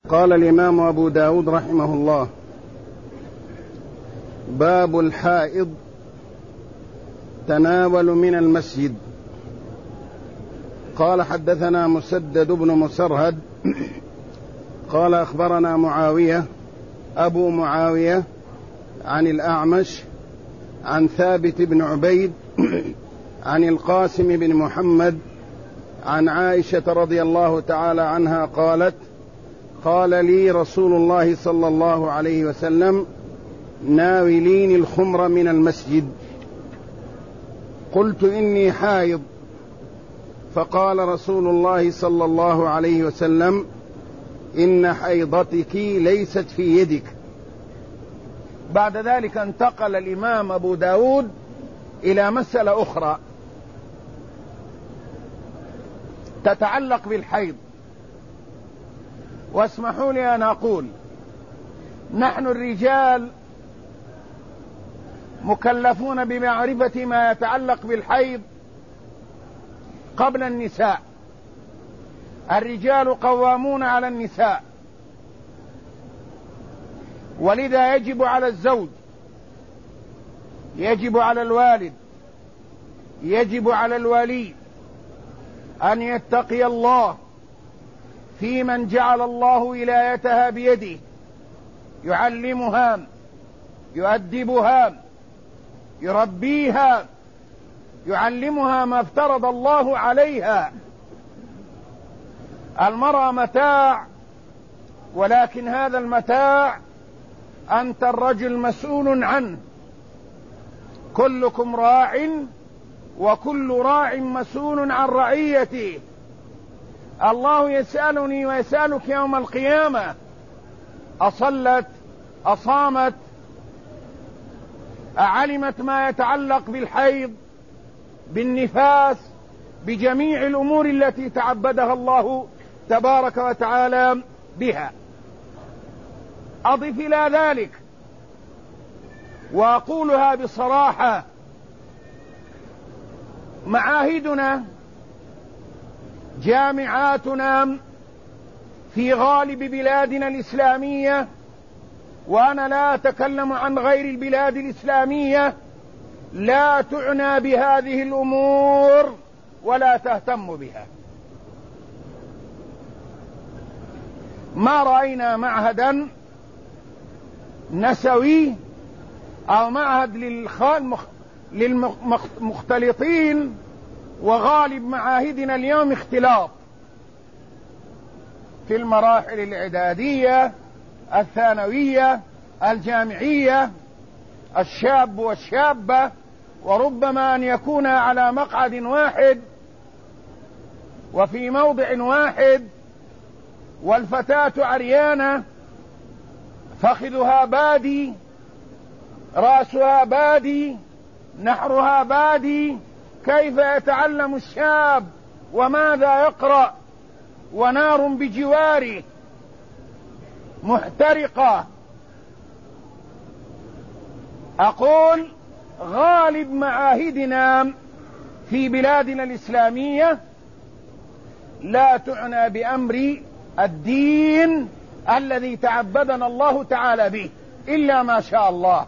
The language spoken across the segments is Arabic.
قال الإمام أبو داود رحمه الله: باب الحائض تناول من المسجد. قال: حدثنا مسدد بن مسرهد قال: أخبرنا معاوية أبو معاوية عن الأعمش عن ثابت بن عبيد عن القاسم بن محمد عن عائشة رضي الله تعالى عنها قالت: قال لي رسول الله صلى الله عليه وسلم: ناوليني الخمر من المسجد. قلت: إني حائض. فقال رسول الله صلى الله عليه وسلم: إن حيضتك ليست في يدك. بعد ذلك انتقل الإمام أبو داود إلى مسألة أخرى تتعلق بالحيض. واسمحوا لي أن أقول: نحن الرجال مكلفون بمعرفة ما يتعلق بالحيض قبل النساء. الرجال قوامون على النساء، ولذا يجب على الزوج، يجب على الوالد، يجب على الولي أن يتقي الله في من جعل الله ولايتها بيده، يعلمها، يؤدبها، يربيها، يعلمها ما افترض الله عليها. المرأة متاع، ولكن هذا المتاع أنت الرجل مسؤول عنه. كلكم راع وكل راع مسؤول عن رعيته. الله يسألني ويسألك يوم القيامة: أصلت؟ أصامت؟ أعلمت ما يتعلق بالحيض، بالنفاس، بجميع الأمور التي تعبدها الله تبارك وتعالى بها؟ أضف إلى ذلك وأقولها بصراحة: معاهدنا، جامعاتنا في غالب بلادنا الإسلامية، وأنا لا أتكلم عن غير البلاد الإسلامية، لا تعنى بهذه الأمور ولا تهتم بها. ما رأينا معهدا نسوي أو معهد للمختلطين، وغالب معاهدنا اليوم اختلاط في المراحل الإعدادية، الثانوية، الجامعية، الشاب والشابة، وربما أن يكون على مقعد واحد وفي موضع واحد، والفتاة عريانة، فخذها بادي، رأسها بادي، نحرها بادي. كيف يتعلم الشاب وماذا يقرأ ونار بجواره محترقة؟ أقول: غالب معاهدنا في بلادنا الإسلامية لا تعنى بأمر الدين الذي تعبدنا الله تعالى به إلا ما شاء الله.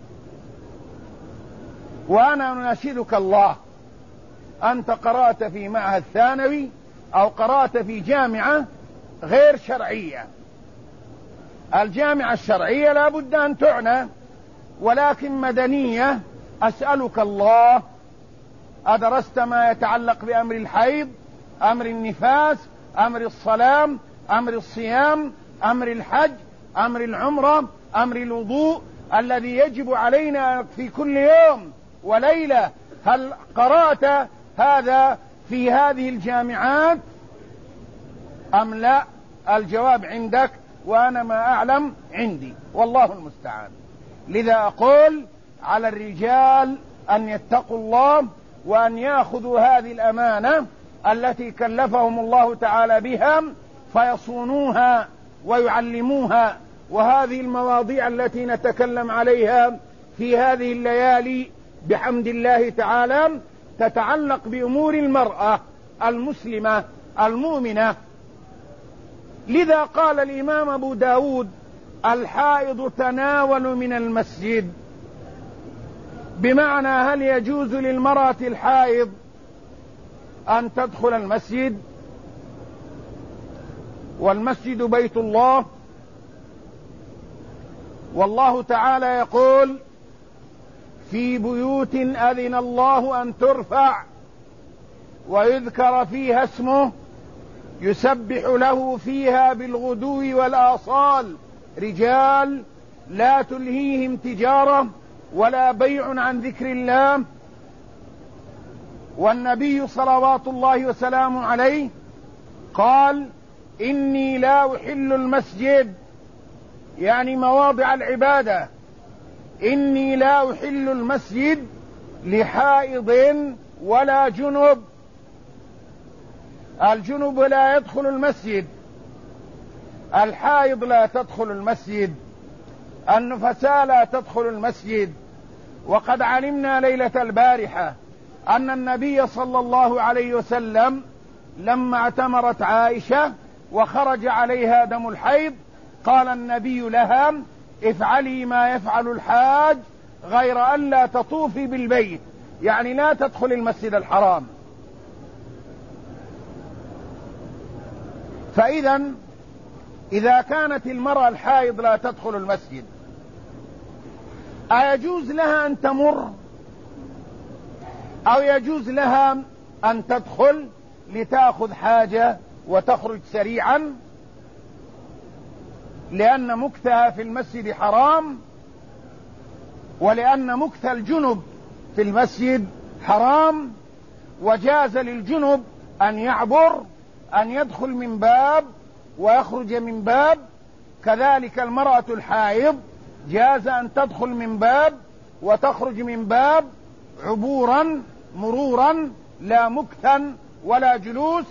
وأنا أناشدك الله: أنت قرأت في معهد ثانوي أو قرأت في جامعة غير شرعية. الجامعة الشرعية لا بد أن تعنى، ولكن مدنية. أسألك الله: أدرست ما يتعلق بأمر الحيض، أمر النفاس، أمر الصلاة، أمر الصيام، أمر الحج، أمر العمرة، أمر الوضوء الذي يجب علينا في كل يوم وليلة؟ هل قرأت هذا في هذه الجامعات أم لا؟ الجواب عندك، وأنا ما أعلم عندي، والله المستعان. لذا أقول: على الرجال أن يتقوا الله وأن يأخذوا هذه الأمانة التي كلفهم الله تعالى بها فيصونوها ويعلموها. وهذه المواضيع التي نتكلم عليها في هذه الليالي بحمد الله تعالى تتعلق بأمور المرأة المسلمة المؤمنة. لذا قال الإمام أبو داود: الحائض تناول من المسجد، بمعنى هل يجوز للمرأة الحائض أن تدخل المسجد؟ والمسجد بيت الله، والله تعالى يقول: في بيوت أذن الله أن ترفع ويذكر فيها اسمه يسبح له فيها بالغدو والآصال رجال لا تلهيهم تجارة ولا بيع عن ذكر الله. والنبي صلوات الله وسلامه عليه قال: إني لا أحل المسجد، يعني مواضع العبادة، إني لا أحل المسجد لحائض ولا جنب. الجنب لا يدخل المسجد، الحائض لا تدخل المسجد، النفساء لا تدخل المسجد. وقد علمنا ليلة البارحة أن النبي صلى الله عليه وسلم لما اعتمرت عائشة وخرج عليها دم الحيض قال النبي لها: افعلي ما يفعل الحاج غير أن لا تطوفي بالبيت، يعني لا تدخل المسجد الحرام. إذا كانت المرأة الحائض لا تدخل المسجد، أيجوز لها أن تمر أو يجوز لها أن تدخل لتأخذ حاجة وتخرج سريعا؟ لأن مكثها في المسجد حرام، ولأن مكث الجنب في المسجد حرام، وجاز للجنب أن يعبر، أن يدخل من باب ويخرج من باب. كذلك المرأة الحائض جاز أن تدخل من باب وتخرج من باب عبورا مرورا، لا مكثا ولا جلوس.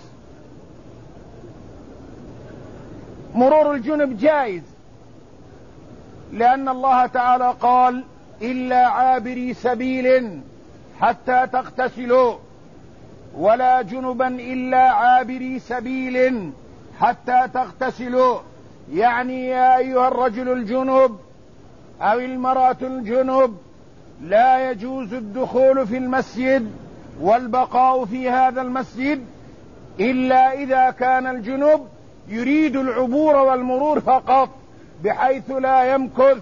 مرور الجنب جائز، لأن الله تعالى قال: إلا عابري سبيل حتى تغتسلوا، ولا جنبا إلا عابري سبيل حتى تغتسلوا. يعني يا أيها الرجل الجنب أو المرأة الجنب لا يجوز الدخول في المسجد والبقاء في هذا المسجد إلا إذا كان الجنب يريد العبور والمرور فقط، بحيث لا يمكث.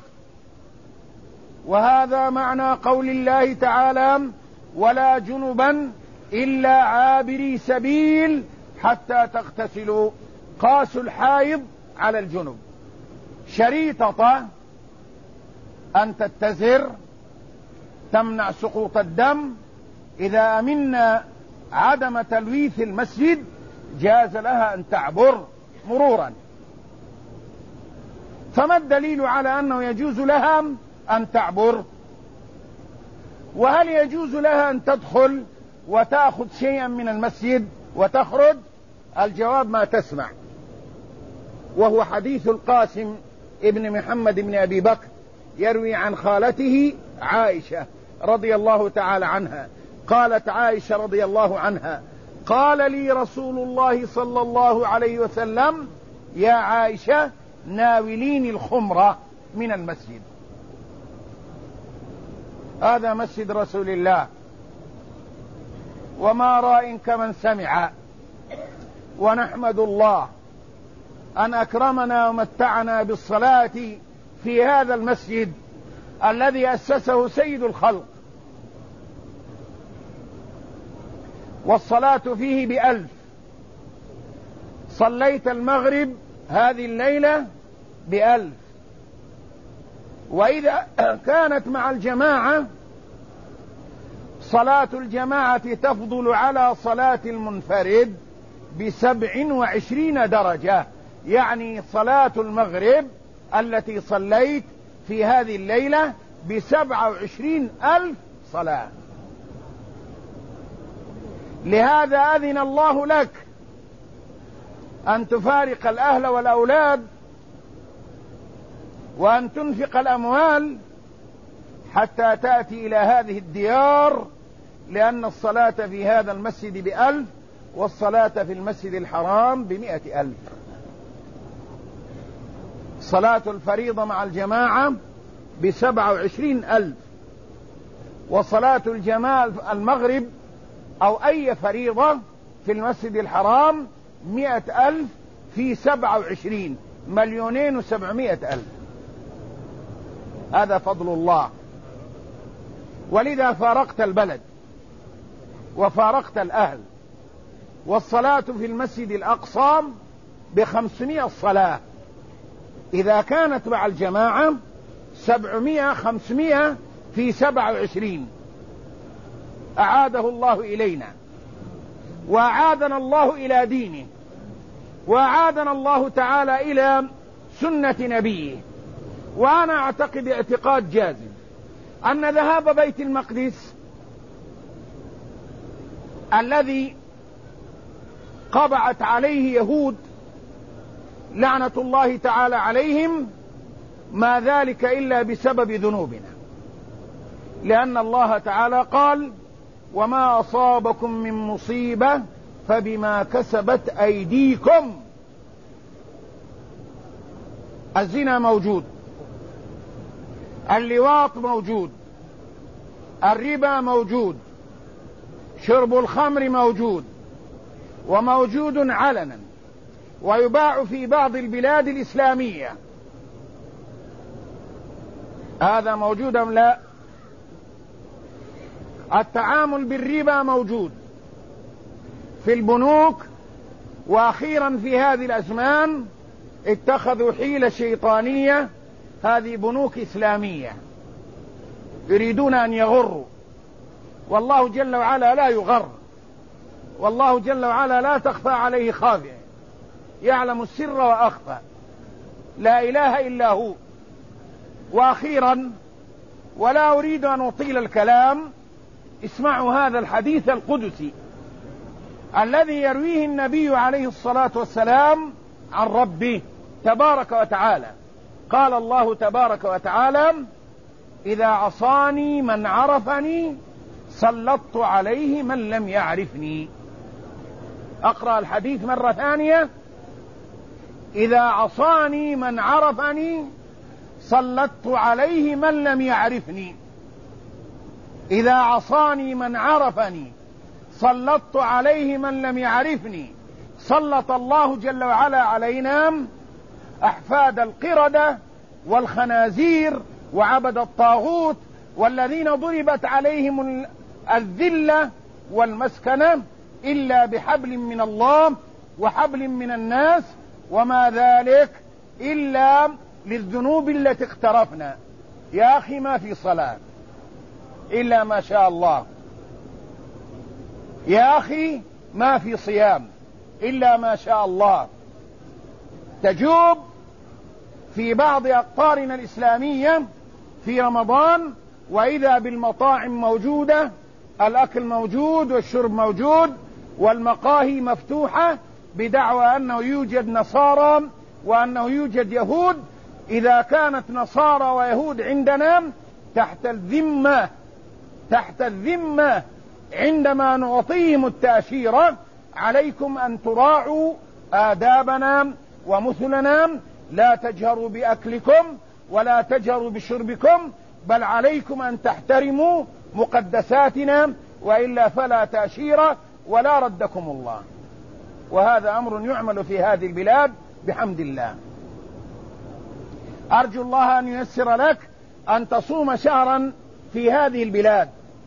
وهذا معنى قول الله تعالى: ولا جنبا إلا عابري سبيل حتى تغتسلوا. قاس الحائض على الجنب، شريطة أن تتزر تمنع سقوط الدم. إذا أمنا عدم تلويث المسجد جاز لها أن تعبر مرورا. فما الدليل على أنه يجوز لها أن تعبر؟ وهل يجوز لها أن تدخل وتأخذ شيئا من المسجد وتخرج؟ الجواب ما تسمع، وهو حديث القاسم ابن محمد بن أبي بكر يروي عن خالته عائشة رضي الله تعالى عنها. قالت عائشة رضي الله عنها: قال لي رسول الله صلى الله عليه وسلم: يا عائشة ناوليني الخمرة من المسجد. هذا مسجد رسول الله، وما راء كمن سمع. ونحمد الله أن أكرمنا ومتعنا بالصلاة في هذا المسجد الذي أسسه سيد الخلق، والصلاة فيه ب1000. صليت المغرب هذه الليلة ب1000، وإذا كانت مع الجماعة صلاة الجماعة تفضل على صلاة المنفرد ب27 درجة. يعني صلاة المغرب التي صليت في هذه الليلة ب27,000 صلاة. لهذا أذن الله لك أن تفارق الأهل والأولاد وأن تنفق الأموال حتى تأتي إلى هذه الديار، لأن الصلاة في هذا المسجد ب1000 والصلاة في المسجد الحرام ب100,000. صلاة الفريضة مع الجماعة ب27,000، وصلاة المغرب أو أي فريضة في المسجد الحرام 100,000 في 27 2,700,000. هذا فضل الله. ولذا فارقت البلد وفارقت الأهل. والصلاة في المسجد الأقصى ب500 صلاة، إذا كانت مع الجماعة 700 500 في 27. أعاده الله إلينا، وأعادنا الله إلى دينه، وأعادنا الله تعالى إلى سنة نبيه. وأنا أعتقد اعتقاد جازم أن ذهاب بيت المقدس الذي قبعت عليه يهود لعنة الله تعالى عليهم ما ذلك إلا بسبب ذنوبنا، لأن الله تعالى قال: وما أصابكم من مصيبة فبما كسبت أيديكم. الزنا موجود، اللواط موجود، الربا موجود، شرب الخمر موجود، وموجود علنا، ويباع في بعض البلاد الإسلامية. هذا موجود أم لا؟ التعامل بالربا موجود في البنوك، وأخيرا في هذه الأزمان اتخذوا حيلة شيطانية، هذه بنوك إسلامية يريدون أن يغروا، والله جل وعلا لا يغر، والله جل وعلا لا تخفى عليه خافية، يعلم السر وأخفى، لا إله إلا هو. وأخيرا، ولا أريد أن أطيل الكلام، اسمعوا هذا الحديث القدسي الذي يرويه النبي عليه الصلاة والسلام عن ربه تبارك وتعالى. قال الله تبارك وتعالى: إذا عصاني من عرفني سلطت عليه من لم يعرفني. أقرأ الحديث مرة ثانية: إذا عصاني من عرفني سلطت عليه من لم يعرفني. إذا عصاني من عرفني سلطت عليه من لم يعرفني. سلط الله جل وعلا علينا أحفاد القردة والخنازير وعبد الطاغوت، والذين ضربت عليهم الذلة والمسكنة إلا بحبل من الله وحبل من الناس، وما ذلك إلا للذنوب التي اقترفنا. يا أخي ما في صلاة إلا ما شاء الله، يا أخي ما في صيام إلا ما شاء الله. تجوب في بعض أقطارنا الإسلامية في رمضان وإذا بالمطاعم موجودة، الأكل موجود والشرب موجود والمقاهي مفتوحة، بدعوى أنه يوجد نصارى وأنه يوجد يهود. إذا كانت نصارى ويهود عندنا تحت الذمة عندما نعطيهم التأشيرة، عليكم أن تراعوا آدابنا ومثلنا، لا تجهروا بأكلكم ولا تجهروا بشربكم، بل عليكم أن تحترموا مقدساتنا، وإلا فلا تأشيرة ولا ردكم الله. وهذا أمر يعمل في هذه البلاد بحمد الله. أرجو الله أن ييسر لك أن تصوم شهرا في هذه البلاد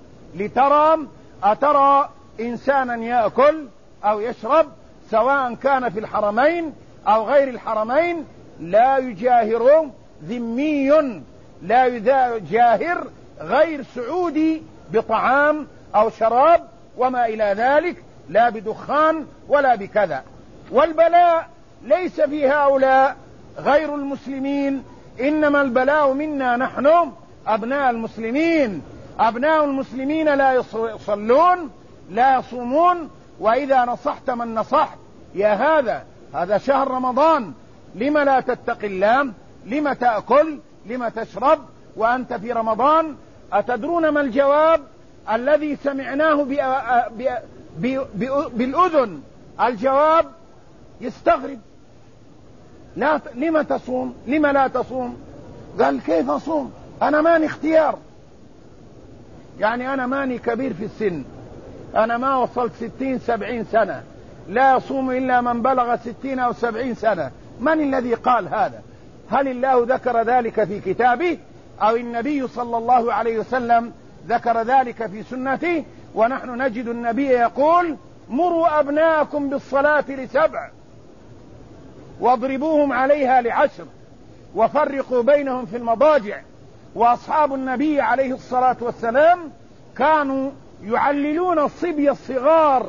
أترى إنسانا يأكل أو يشرب سواء كان في الحرمين أو غير الحرمين لا يجاهر ذمي، لا يجاهر غير سعودي بطعام أو شراب وما إلى ذلك، لا بدخان ولا بكذا. والبلاء ليس في هؤلاء غير المسلمين، إنما البلاء منا نحن أبناء المسلمين. أبناء المسلمين لا يصلون لا يصومون، وإذا نصحت من نصحت: يا هذا شهر رمضان، لم لا تتقي الله؟ لم تأكل؟ لم تشرب وأنت في رمضان؟ أتدرون ما الجواب الذي سمعناه بالأذن؟ الجواب يستغرب. لا لما تصوم؟ لما لا تصوم؟ قال كيف أصوم؟ أنا ماني اختيار، يعني أنا ماني كبير في السن، أنا ما وصلت 60-70 سنة، لا يصوم إلا من بلغ 60 أو 70 سنة. من الذي قال هذا؟ هل الله ذكر ذلك في كتابه أو النبي صلى الله عليه وسلم ذكر ذلك في سنته؟ ونحن نجد النبي يقول مروا أبناءكم بالصلاة ل7 واضربوهم عليها ل10 وفرقوا بينهم في المضاجع. وأصحاب النبي عليه الصلاة والسلام كانوا يعللون الصبي الصغار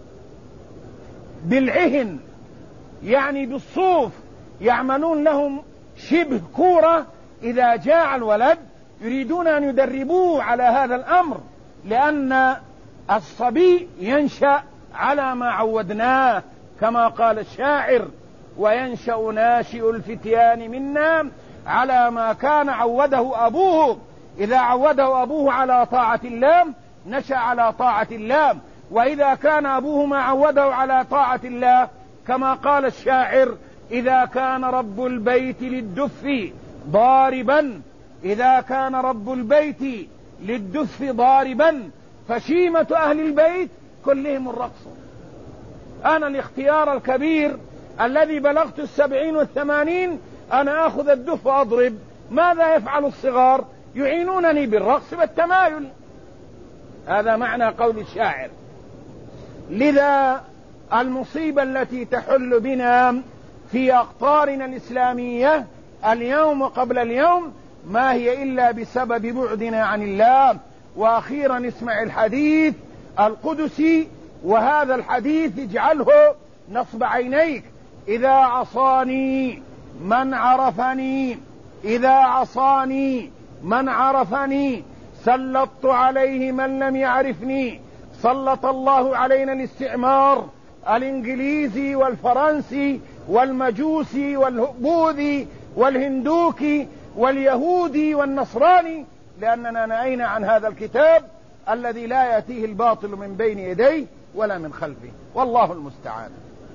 بالعهن، يعني بالصوف، يعملون لهم شبه كورة، إذا جاء الولد يريدون أن يدربوه على هذا الأمر، لأن الصبي ينشأ على ما عودناه، كما قال الشاعر وينشأ ناشئ الفتيان منا على ما كان عوده أبوه. إذا عوده أبوه على طاعة الله نشأ على طاعة الله، وإذا كان أبوه ما عوده على طاعة الله كما قال الشاعر إذا كان رب البيت للدف ضاربا، إذا كان رب البيت للدف ضاربا فشيمة أهل البيت كلهم الرقص. أنا الاختيار الكبير الذي بلغت 70 و80 أنا أخذ الدف وأضرب. ماذا يفعل الصغار؟ يعينونني بالرقص والتمايل. هذا معنى قول الشاعر. لذا المصيبة التي تحل بنا في أقطارنا الإسلامية اليوم وقبل اليوم ما هي إلا بسبب بعدنا عن الله. وأخيرا اسمع الحديث القدسي، وهذا الحديث اجعله نصب عينيك: إذا عصاني من عرفني، إذا عصاني من عرفني سلطت عليه من لم يعرفني. سلط الله علينا الاستعمار الإنجليزي والفرنسي والمجوسي والبوذي والهندوكي واليهودي والنصراني، لأننا نأينا عن هذا الكتاب الذي لا يأتيه الباطل من بين يديه ولا من خلفه، والله المستعان.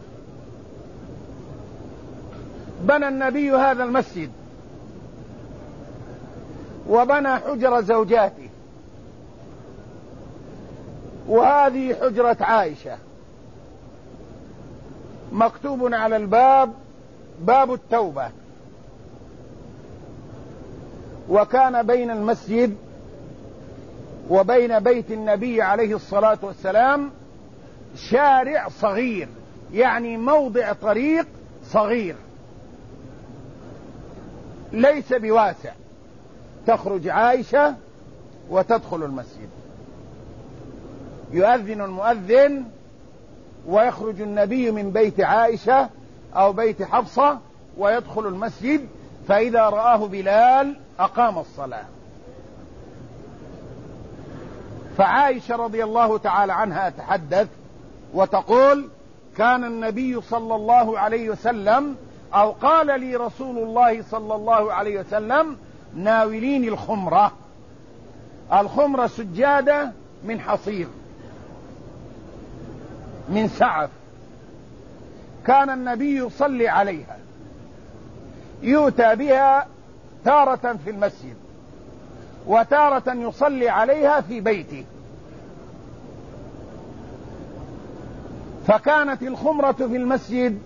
بنى النبي هذا المسجد وبنى حجر زوجاته، وهذه حجرة عائشة، مكتوب على الباب باب التوبة. وكان بين المسجد وبين بيت النبي عليه الصلاة والسلام شارع صغير، يعني موضع طريق صغير ليس بواسع، تخرج عائشة وتدخل المسجد، يؤذن المؤذن ويخرج النبي من بيت عائشة أو بيت حفصة ويدخل المسجد، فإذا رآه بلال أقام الصلاة. فعائشة رضي الله تعالى عنها تحدث وتقول: كان النبي صلى الله عليه وسلم أو قال لي رسول الله صلى الله عليه وسلم: ناوليني الخمرة. الخمرة سجادة من حصير من سعف، كان النبي يصلي عليها، يؤتى بها تارة في المسجد وتارة يصلي عليها في بيته. فكانت الخمرة في المسجد،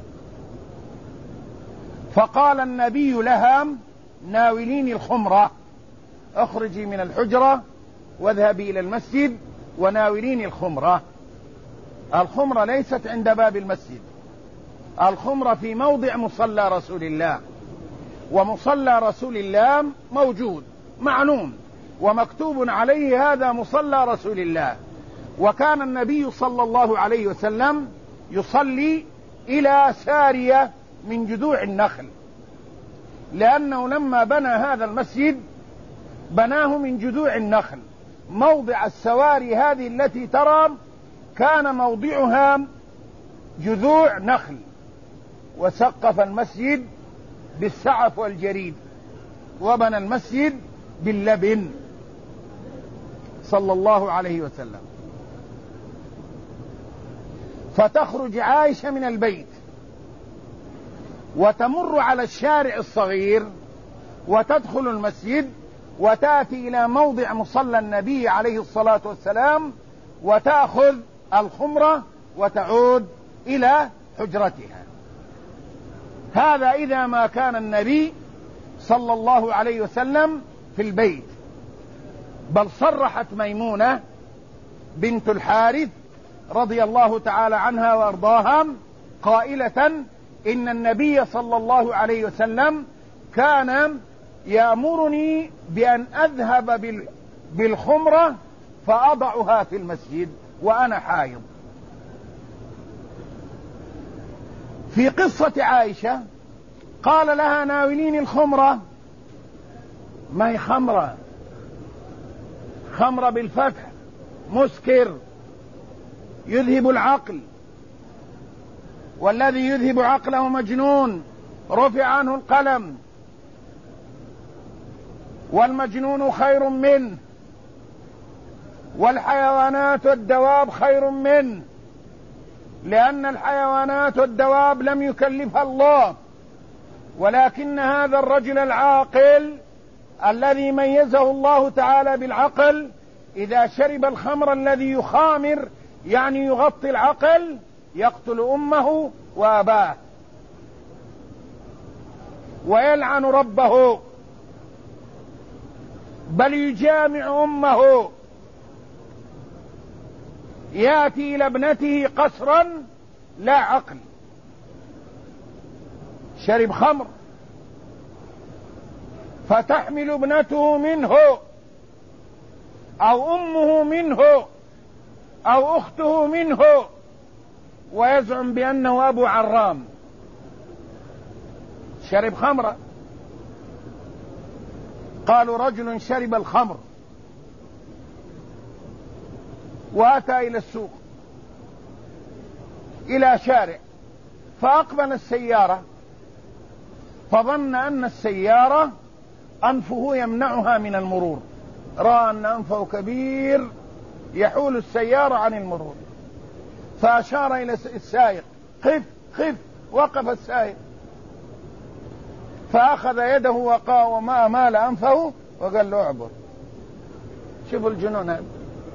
فقال النبي لها: ناوليني الخمرة، اخرجي من الحجرة واذهبي إلى المسجد وناوليني الخمرة. الخمرة ليست عند باب المسجد، الخمرة في موضع مصلى رسول الله، ومصلى رسول الله موجود معلوم ومكتوب عليه هذا مصلى رسول الله. وكان النبي صلى الله عليه وسلم يصلي إلى سارية من جذوع النخل، لأنه لما بنى هذا المسجد بناه من جذوع النخل. موضع السواري هذه التي ترى كان موضعها جذوع نخل، وسقف المسجد بالسعف والجريد، وبنى المسجد باللبن صلى الله عليه وسلم. فتخرج عائشة من البيت وتمر على الشارع الصغير وتدخل المسجد وتأتي إلى موضع مصلى النبي عليه الصلاة والسلام وتأخذ الخمرة وتعود إلى حجرتها. هذا إذا ما كان النبي صلى الله عليه وسلم في البيت. بل صرحت ميمونة بنت الحارث رضي الله تعالى عنها وأرضاها قائلة إن النبي صلى الله عليه وسلم كان يأمرني بأن أذهب بالخمرة فأضعها في المسجد وأنا حائض. في قصة عائشة قال لها ناوليني الخمرة، ما هي خمرة، خمرة بالفتح، مسكر يذهب العقل، والذي يذهب عقله مجنون رفع عنه القلم، والمجنون خير منه، والحيوانات والدواب خير منه، لأن الحيوانات والدواب لم يكلفها الله، ولكن هذا الرجل العاقل الذي ميزه الله تعالى بالعقل إذا شرب الخمر الذي يخامر يعني يغطي العقل يقتل أمه وأباه ويلعن ربه، بل يجامع أمه، يأتي إلى ابنته قسرا لا عقل، شرب خمر فتحمل ابنته منه أو أمه منه أو أخته منه ويزعم بأنه أبو عرام، شرب خمرة. قالوا رجل شرب الخمر وأتى إلى السوق إلى شارع فأقبل السيارة فظن أن السيارة أنفه يمنعها من المرور، رأى أن أنفه كبير يحول السيارة عن المرور فأشار إلى السائق خف خف، وقف السائق فأخذ يده وما مال أنفه وقال له اعبر. شوفوا الجنون هذا،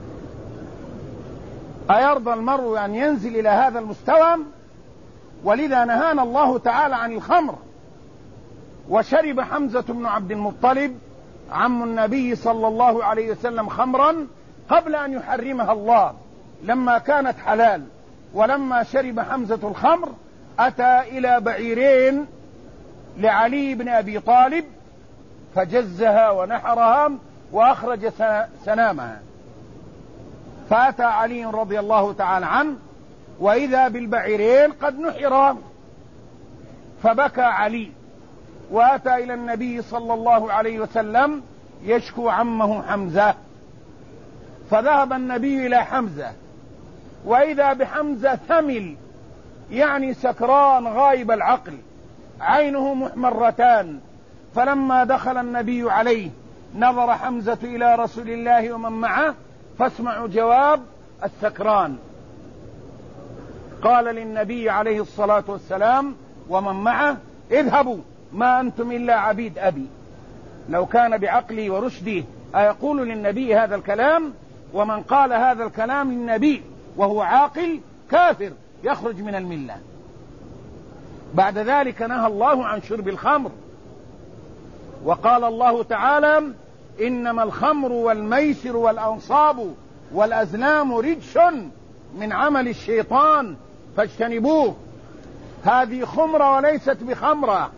أيرضى المرء أن ينزل إلى هذا المستوى؟ ولذا نهانا الله تعالى عن الخمر. وشرب حمزة بن عبد المطلب عم النبي صلى الله عليه وسلم خمرا قبل أن يحرمها الله لما كانت حلال، ولما شرب حمزة الخمر أتى إلى بعيرين لعلي بن أبي طالب فجزها ونحرها وأخرج سنامها، فأتى علي رضي الله تعالى عنه وإذا بالبعيرين قد نحرا، فبكى علي وأتى إلى النبي صلى الله عليه وسلم يشكو عمه حمزة، فذهب النبي إلى حمزة وإذا بحمزة ثمل يعني سكران غايب العقل، عينه محمرتان، فلما دخل النبي عليه نظر حمزة إلى رسول الله ومن معه فاسمعوا جواب السكران. قال للنبي عليه الصلاة والسلام ومن معه اذهبوا ما أنتم إلا عبيد أبي. لو كان بعقلي ورشدي أيقول للنبي هذا الكلام؟ ومن قال هذا الكلام للنبي وهو عاقل كافر يخرج من الملة. بعد ذلك نهى الله عن شرب الخمر، وقال الله تعالى إنما الخمر والميسر والأنصاب والأزلام رجس من عمل الشيطان فاجتنبوه. هذه خمرة وليست بخمرة.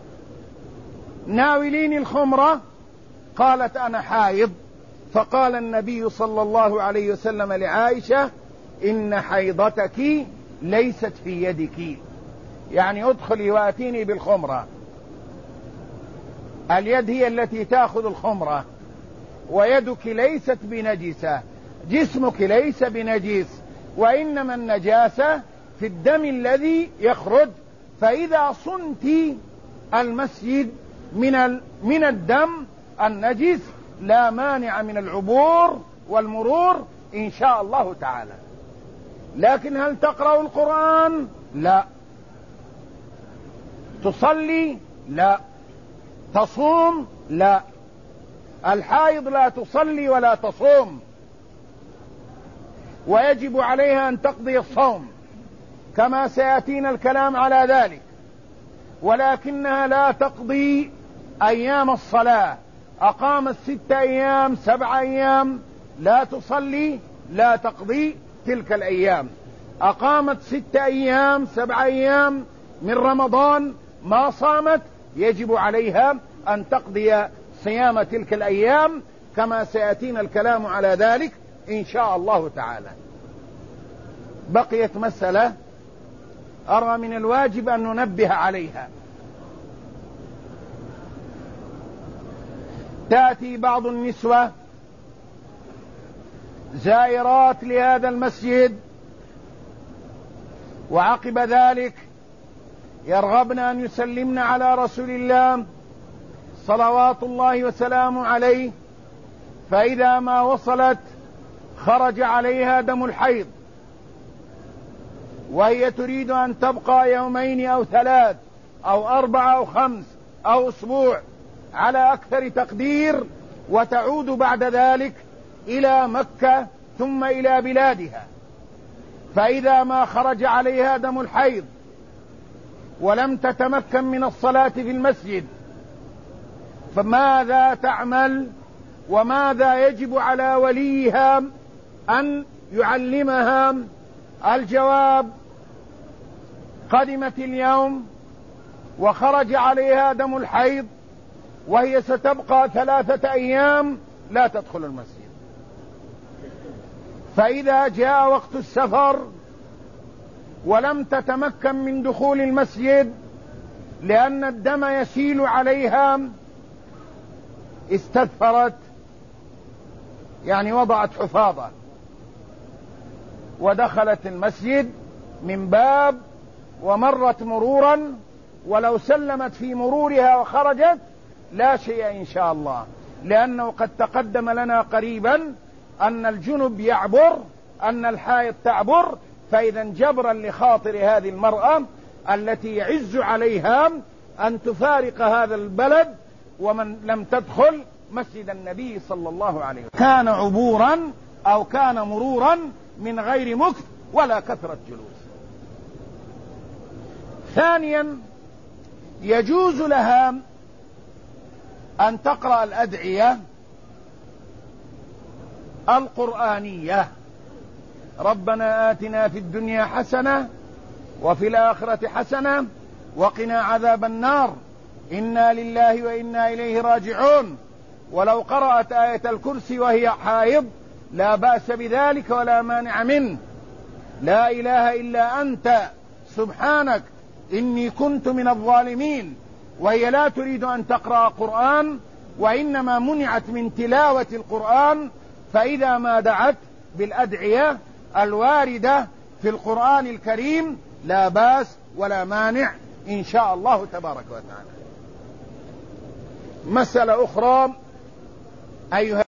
ناوليني الخمرة، قالت أنا حائض، فقال النبي صلى الله عليه وسلم لعائشة إن حيضتك ليست في يدك، يعني ادخلي واتيني بالخمرة. اليد هي التي تأخذ الخمرة، ويدك ليست بنجسة، جسمك ليس بنجس، وإنما النجاسة في الدم الذي يخرج. فإذا صنت المسجد من الدم النجس لا مانع من العبور والمرور إن شاء الله تعالى. لكن هل تقرأ القرآن؟ لا. تصلي؟ لا. تصوم؟ لا. الحائض لا تصلي ولا تصوم، ويجب عليها أن تقضي الصوم كما سيأتينا الكلام على ذلك، ولكنها لا تقضي أيام الصلاة. أقامت 6 أيام 7 أيام لا تصلي، لا تقضي تلك الأيام. أقامت 6 أيام 7 أيام من رمضان ما صامت، يجب عليها أن تقضي صيام تلك الأيام كما سيأتينا الكلام على ذلك إن شاء الله تعالى. بقيت مسألة أرى من الواجب أن ننبه عليها. تأتي بعض النسوة زائرات لهذا المسجد، وعقب ذلك يرغبن أن يسلمن على رسول الله صلوات الله وسلامه عليه، فإذا ما وصلت خرج عليها دم الحيض، وهي تريد أن تبقى 2 أو 3 أو 4 أو 5 أو أسبوع على أكثر تقدير، وتعود بعد ذلك إلى مكة ثم إلى بلادها. فإذا ما خرج عليها دم الحيض ولم تتمكن من الصلاة في المسجد، فماذا تعمل وماذا يجب على وليها أن يعلمها؟ الجواب: قدمت اليوم وخرج عليها دم الحيض وهي ستبقى 3 أيام لا تدخل المسجد. فإذا جاء وقت السفر ولم تتمكن من دخول المسجد لأن الدم يسيل عليها، استدفرت، يعني وضعت حفاضة ودخلت المسجد من باب ومرت مرورا، ولو سلمت في مرورها وخرجت لا شيء إن شاء الله، لأنه قد تقدم لنا قريبا أن الجنب يعبر، أن الحائض تعبر. فإذا جبرا لخاطر هذه المرأة التي يعز عليها أن تفارق هذا البلد ومن لم تدخل مسجد النبي صلى الله عليه وسلم، كان عبورا أو كان مرورا من غير مكث ولا كثرة جلوس. ثانيا، يجوز لها أن تقرأ الأدعية القرآنية: ربنا آتنا في الدنيا حسنة وفي الآخرة حسنة وقنا عذاب النار، إنا لله وإنا إليه راجعون. ولو قرأت آية الكرسي وهي حائض لا بأس بذلك ولا مانع منه. لا إله إلا أنت سبحانك إني كنت من الظالمين، وهي لا تريد أن تقرأ قرآن وإنما منعت من تلاوة القرآن. فإذا ما دعت بالأدعية الواردة في القرآن الكريم لا بأس ولا مانع إن شاء الله تبارك وتعالى. مسألة أخرى أيها